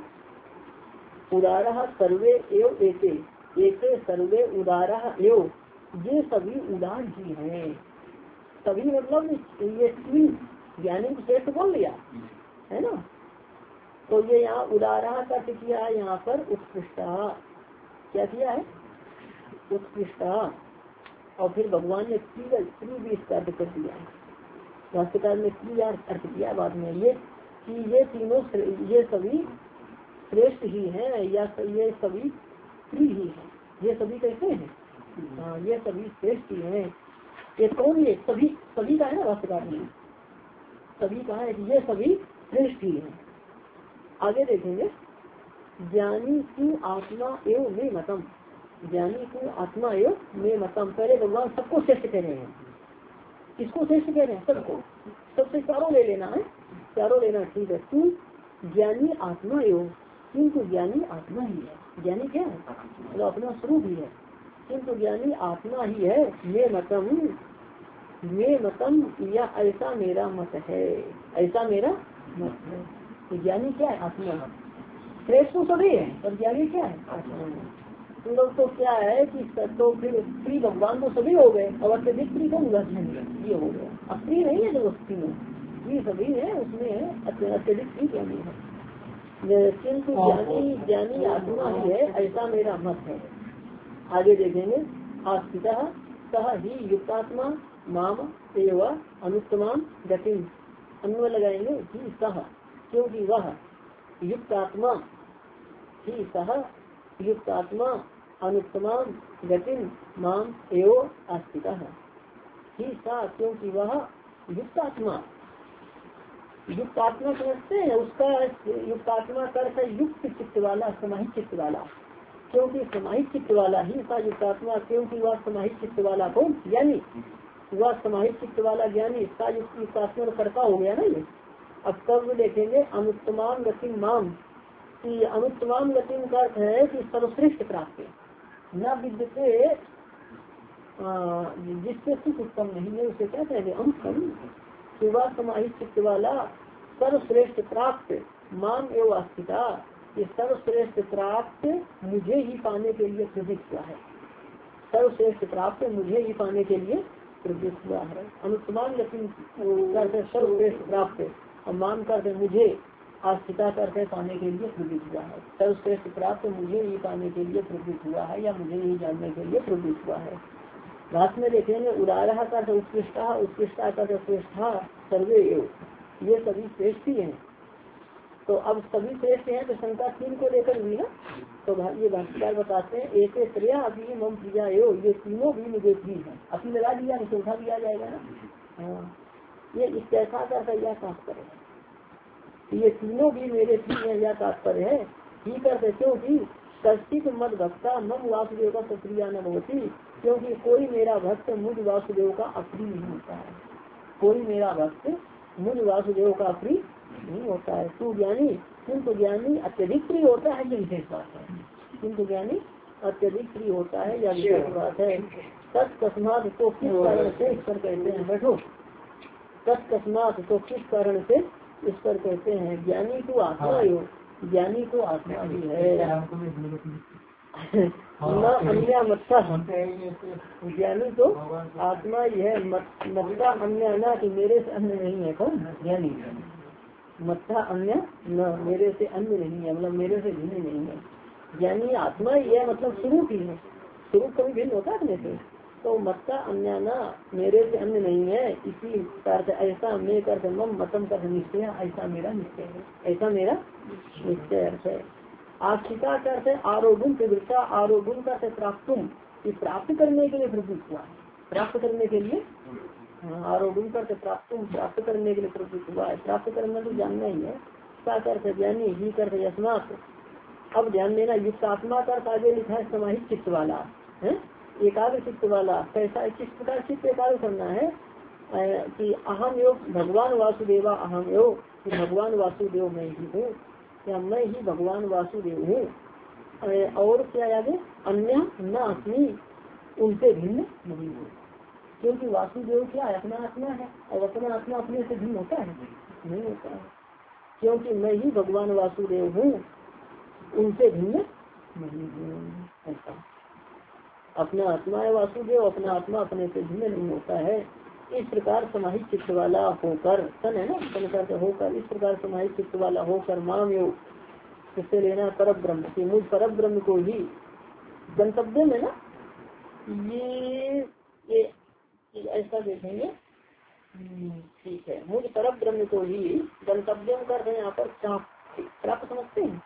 Speaker 1: उदारः सर्वे एव एते, एते सर्वे उदारः एव, ये सभी उदार ही हैं, सभी मतलब ये तीन ज्ञानी श्रेष्ठ बोल लिया है ना, तो ये यहाँ उदारः का किया है, यहाँ पर उत्कृष्ट क्या किया है, उत्कृष्ट, और फिर भगवान ने स्त्री भी इसका अर्थ कर दिया है, वास्तवकार में क्रिया अर्थ किया बाद में, ये कि ये तीनों ये सभी श्रेष्ठ ही हैं, या ये सभी स्त्री ही हैं, ये सभी कैसे हैं, हाँ ये सभी श्रेष्ठ ही हैं। ये कौन, ये सभी, सभी का है ना वास्तवकार में, सभी का है, ये सभी श्रेष्ठ ही हैं। आगे देखेंगे ज्ञानी की आत्मा एवं में मतम, ज्ञानी की आत्मा एवं में मतम, पहले भगवान सबको श्रेष्ठ कह रहे हैं, किसको श्रेष्ठ कह रहे हैं, सबको, सबसे चारों ले लेना है, चारों लेना ठीक है। तू ज्ञानी आत्मा एवं, किंतु ज्ञानी आत्मा ही है, ज्ञानी क्या है, तो अपना स्वरूप ही है, किंतु ज्ञानी आत्मा ही है। मे मतम, मे मतम या ऐसा मेरा मत है, ऐसा मेरा मत है। तो ज्ञानी क्या है, आत्मा, श्रेष्ठ तो सभी है पर ज्ञानी क्या है, आत्मा। तुम लोग तो क्या है कि तो फिर स्त्री भगवान तो सभी हो गए, और अत्यधिक स्त्री को ये हो गया, अब स्त्री नहीं है जो स्त्री में, ये सभी है, उसमें है अत्यधिक स्त्री क्या नहीं है, किंतु ज्ञानी ज्ञानी आत्मा ही है, ऐसा मेरा मत है। आगे देखेंगे आस्तिकः सः ही युक्तात्मा माम एवं अनुत्तमां गतिम्, अन्वय लगाएंगे ही सह, क्योंकि वह युक्तात्मा ही सह युक्तात्मा अनुत्तमां गतिम् माम एवं आस्तिकः ही सा, क्योंकि वह युक्तात्मा, युक्तात्मा समझते हैं उसका, युक्तात्मा कर है युक्त चित्त वाला, समाहित चित्त वाला, क्योंकि समाहित चित्त वाला ही सा युक्तात्मा, क्योंकि वह समाहित चित्त वाला कौन, ज्ञानी, वह समाहित चित्त वाला ज्ञानी सा युक्तात्मा करता हो गया ना ये। अब कब देखेंगे अनुत्तमाम गतिम माम, कि अनुत्तमाम गतिम का अर्थ है कि सर्वश्रेष्ठ प्राप्त न विद्यते, जिससे कुछ उत्तम नहीं है उसे क्या कहेंगे अनुत्तम, कि वह समाहित चित्त वाला सर्वश्रेष्ठ प्राप्त माम एवं आस्तिका, ये सर्वश्रेष्ठ प्राप्त मुझे ही पाने के लिए प्रवृत्त हुआ है, सर्वश्रेष्ठ प्राप्त मुझे ही पाने के लिए प्रवृत्त हुआ है। अनुत्तमान गति करते सर्वश्रेष्ठ प्राप्त, और मान करते मुझे, आस्तिका करते पाने के लिए प्रवृत्त हुआ है, सर्वश्रेष्ठ प्राप्त मुझे ही पाने के लिए प्रवृत्त हुआ है, या मुझे ही जानने के लिए प्रवृत्त हुआ है। रात में देखेंगे उदारः का उत्कृष्टा, उत्कृष्टा का श्रेष्ठा सर्वे एव, ये सभी श्रेष्ठ ही हैं। तो अब सभी श्रेष्ठ हैं तो शंका तीन को लेकर हुई ना, तो ये भाष्यकार बताते हैं एक त्रिया अभी मम प्रिया एव, ये तीनों भी मुझे प्रिय है, अभी लगा दिया नहीं चौथा भी आ जाएगा ना, हाँ ये इस कैसा का यह तात्पर्य है, ये तीनों भी मेरे प्रिय है, यह तात्पर्य है। ही करते क्योंकि कश्चित मद भक्ता मम वासुदेव का सप्रिया न होती, क्योंकि कोई मेरा भक्त मुझ वासुदेव का अप्रिय नहीं होता है, कोई मेरा भक्त मुझ वासुदेव का अप्रिय नहीं होता है। तू ज्ञानी, किंतु ज्ञानी अत्यधिक प्रिय होता है, ये विशेष बात है, किंतु ज्ञानी अत्यधिक प्रिय होता है, यह विशेष बात है। तत्कस्मात तो किस कारण से इस पर कहते हैं, बैठो, तत्कस्मात तो किस कारण से इस पर कहते हैं ज्ञानी को आत्मा योग, ज्ञानी को आत्मा ही है न अन्य मत्ता, ज्ञानी तो आत्मा ही है, मत्ता अन्य न, कि मेरे से अन्य नहीं है, कौन ज्ञानी, मत्ता अन्य न, मेरे से अन्य नहीं है, मतलब मेरे से भिन्न नहीं है, ज्ञानी आत्मा ही है, मतलब स्वरूप ही है, स्वरूप कभी भिन्न होता है अपने से, तो मत्ता अन्य ना, मेरे से अन्य नहीं है, इसी अर्थ ऐसा मैं करते मम मतम कर निश्चय, ऐसा मेरा निश्चय है, ऐसा मेरा निश्चय अर्थ है। आस्थिका अर्थ है आरोगुण प्रवृत्ता, आरोगुण का प्राप्त प्राप्त करने के लिए प्रवृत्त हुआ, प्राप्त करने के लिए आरोगुण का प्राप्त प्राप्त करने के लिए प्रवृत्त हुआ है। प्राप्त करना तो जानना ही है, क्या करते ज्ञानी ही करते यस्मात। अब ध्यान देना, युक्त आत्मा का अर्थ आगे लिखा है समाहित चित्त वाला है, एकाग्र चित्त वाला। कैसा किस प्रकार चित्त एकाग्र करना है कि अहम योग भगवान वासुदेवा, अहम योग भगवान वासुदेव मैं ही हूँ, या मैं ही भगवान वासुदेव हूँ। और क्या याद है, अन्य न अपनी उनसे भिन्न नहीं हो, क्योंकि वासुदेव क्या है, अपना आत्मा है, और अपना आत्मा अपने से भिन्न होता है, नहीं होता है, क्योंकि मैं ही भगवान वासुदेव हूँ, उनसे भिन्न नहीं हूँ। ऐसा अपना आत्मा है वासुदेव, अपना आत्मा अपने से भिन्न नहीं होता है। इस प्रकार समाहित चित्त वाला होकर, सन है ना, सन करते होकर, इस प्रकार समाहित चित्त वाला होकर माम योग, इससे लेना पर ब्रह्म की, मुझ पर ब्रह्म को ही गंतव्य में ना, ये, ये, ये ऐसा देखेंगे, ठीक है, मुझ पर ब्रह्म को ही गंतव्य कर रहे हैं यहाँ पर, प्राप्त प्राप्त समझते हैं,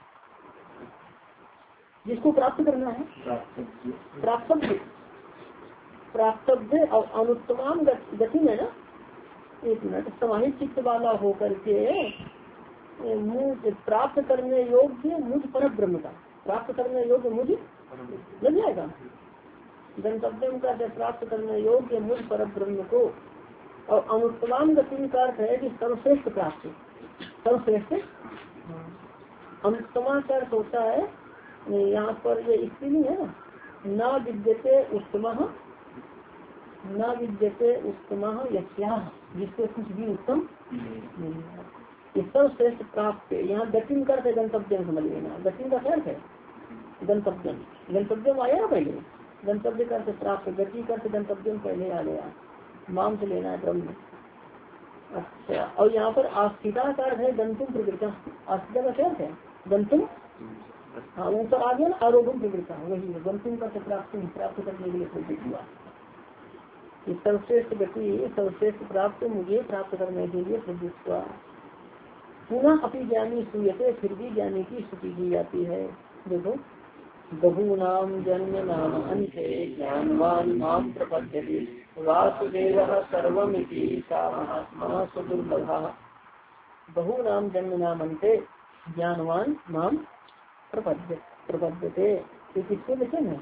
Speaker 1: जिसको प्राप्त करना है, प्राप्तव्य प्राप्तव्य और अनुत्तम गति में ना, एक मिनट, समाहित चित्त वाला होकर के मुझ प्राप्त करने योग्य मुझ पर ब्रह्म का, प्राप्त करने योग्य मुझ लग जाएगा, गंतव्य का प्राप्त करने योग्य मुझ पर ब्रह्म को। और अनुत्तम गति का अर्थ है कि सर्वश्रेष्ठ प्राप्ति, सर्वश्रेष्ठ अनुत्तमा का अर्थ होता है, यहाँ पर ये स्त्री है ना, ना विद्यते उत्तम, ना विद्यते उत्तम यस्या, जिससे कुछ भी उत्तम नहीं है, सर्वश्रेष्ठ प्राप्त। यहाँ गतिम का अर्थ है गंतव्य, समझ लेना, गतिम का क्या अर्थ है, गंतव्य, गंतव्य आया ना पहले, गंतव्य का अर्थ प्राप्त, गति का अर्थ गंतव्य पहले आ गया, माम से लेना है ब्रह्म। अच्छा, और यहाँ पर आस्थिता का अर्थ है गंतुम प्रवृत्ता, आस्थिता का क्या अर्थ है, गंतुम, हाँ ऊपर आ गया ना, आरोगुण प्रवृत्ता, वही है गंतुम का प्राप्त, प्राप्त करने के लिए प्रवृत्त हुआ। सर्वश्रेष्ठ गति, सर्वश्रेष्ठ प्राप्त मुझे प्राप्त करने के लिए प्रवृत्त हुआ। पुनः अपनी ज्ञानी सूयते, फिर भी ज्ञानी की स्तुति की जाती है। देखो, बहूनाम जन्म नाम अंते ज्ञानवान माम प्रपद्यते, वासुदेवः सर्वमिति सा महात्मा सुदुर्लभः। बहूनाम जन्म नाम अंते ज्ञानवान माम प्रपद्य प्रपद्यते, ये किसको लिखे हैं,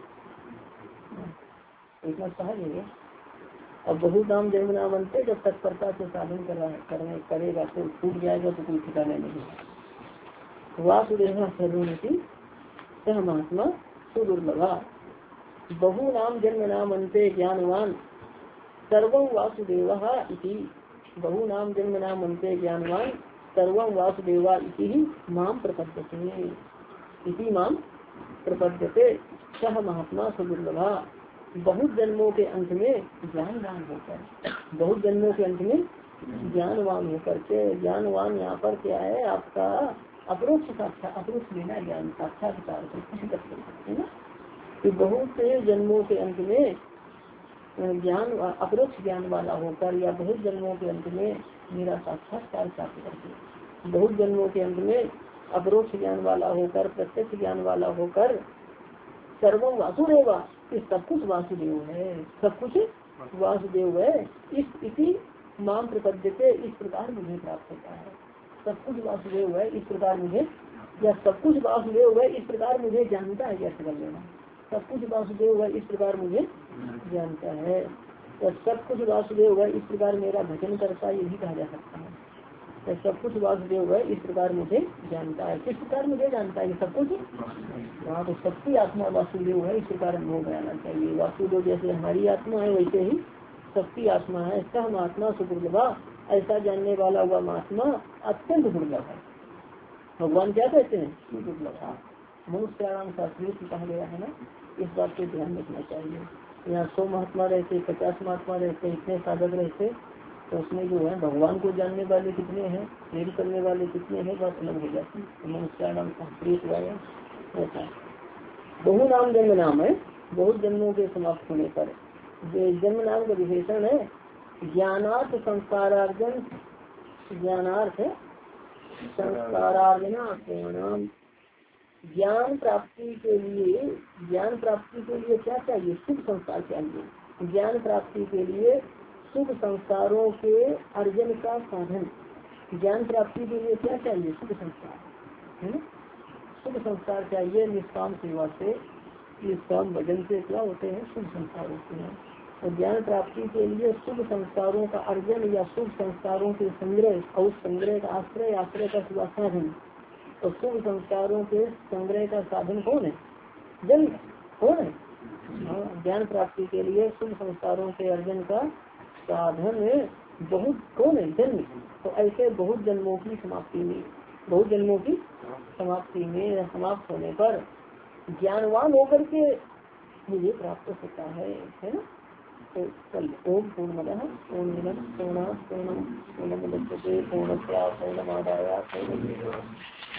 Speaker 1: इतना सहज है। और बहुत नाम जन्म नाम अंते, जब तत्परता से साधन करने करेगा तो छूट जाएगा, तो कोई ठिकाने नहीं। वासुदेव सर्वमिति सह महात्मा सुदुर्लभा। बहु नाम जन्म नाम अंते ज्ञानवान सर्वं वासुदेव इति, बहु नाम जन्म नाम अंते ज्ञानवान सर्वं वासुदेवा इति माम प्रपद्यते, इति माम प्रपद्यते सह महात्मा सुदुर्लभा। बहुत जन्मों के अंत में ज्ञानवान होकर, बहुत जन्मों के अंत में ज्ञानवान होकर के, ज्ञानवान यहाँ पर क्या है आपका अपरोक्ष साक्षात, अपरोक्ष लेना ज्ञान साक्षात्कार है ना, कि बहुत जन्मों के अंत में ज्ञान अपरोक्ष ज्ञान वाला होकर, या बहुत जन्मों के अंत में मेरा साक्षात्कार प्राप्त करके, बहुत जन्मों के अंत में अपरोक्ष ज्ञान वाला होकर, प्रत्यक्ष ज्ञान वाला होकर, सर्वम वासुदेवा, इस सब कुछ वासुदेव है, सब कुछ वासुदेव है। इस इसी माम प्रपद्यते, इस प्रकार मुझे प्राप्त होता है, सब कुछ वासुदेव है इस प्रकार मुझे, या सब कुछ वासुदेव है इस प्रकार मुझे जानता है, जैसे कर लेना, सब कुछ वासुदेव है इस प्रकार मुझे जानता है, तो सब कुछ वासुदेव है इस प्रकार मेरा भजन करता है, यही कहा जा सकता है। तो सब कुछ वासुदेव है इस प्रकार मुझे जानता है, किस प्रकार मुझे जानता है, सब कुछ, हाँ तो सबकी आत्मा वासुदेव है इस प्रकार अनुभव बनाना चाहिए। वासुदेव जैसे हमारी आत्मा है वैसे ही सबकी आत्मा है, सह महात्मा सुदुर्लभा, ऐसा जानने वाला हुआ महात्मा अत्यंत दुर्लभ है। भगवान क्या कहते हैं, सुदुर्लभा, मनुष्याराम शास्त्री से कहा गया है ना, इस बात पे ध्यान रखना चाहिए। यहाँ सौ महात्मा रहते, पचास महात्मा रहते, इतने साधक रहते, तो उसमें जो है भगवान को जानने वाले कितने हैं, प्रेम करने वाले कितने हैं, बात अलग हो जाती है। मनुष्याराम शास्त्री ऐसा बहु नाम जन्म नाम है, बहुत जन्मों के समाप्त होने पर, जन्म नाम का विशेषण है। ज्ञानार्थ संस्कारार्जन, ज्ञानार्थ संस्कारार्जन ज्ञान प्राप्ति के लिए, ज्ञान प्राप्ति के लिए क्या चाहिए? शुभ संस्कार चाहिए। ज्ञान प्राप्ति के लिए शुभ संस्कारों के अर्जन का साधन। ज्ञान प्राप्ति के लिए क्या चाहिए? शुभ संस्कार है ना, शुभ संस्कार चाहिए। निष्काम सेवा से, निष्काम भजन से क्या होते हैं? शुभ संस्कार होते हैं। और ज्ञान प्राप्ति के लिए शुभ संस्कारों का अर्जन या शुभ संस्कारों के संग्रह, और संग्रह का आश्रय, आश्रय का शुभ साधन। तो शुभ संस्कारों के संग्रह का साधन कौन है? जन्म कौन है? हाँ, ज्ञान प्राप्ति के लिए शुभ संस्कारों के अर्जन का साधन है बहुत कौन है? जन्म। तो ऐसे बहुत जन्मों की समाप्ति में, बहुत जन्मों की समाप्ति में, समाप्त होने पर ज्ञानवान होकर के मुझे प्राप्त होता है, है ना। तो चल ओम पूर्णमदः पूर्णमिदं पूर्णात् पूर्णं पूर्णमुदच्यते पूर्णस्य पूर्णमादाय पूर्णमेवावशिष्यते।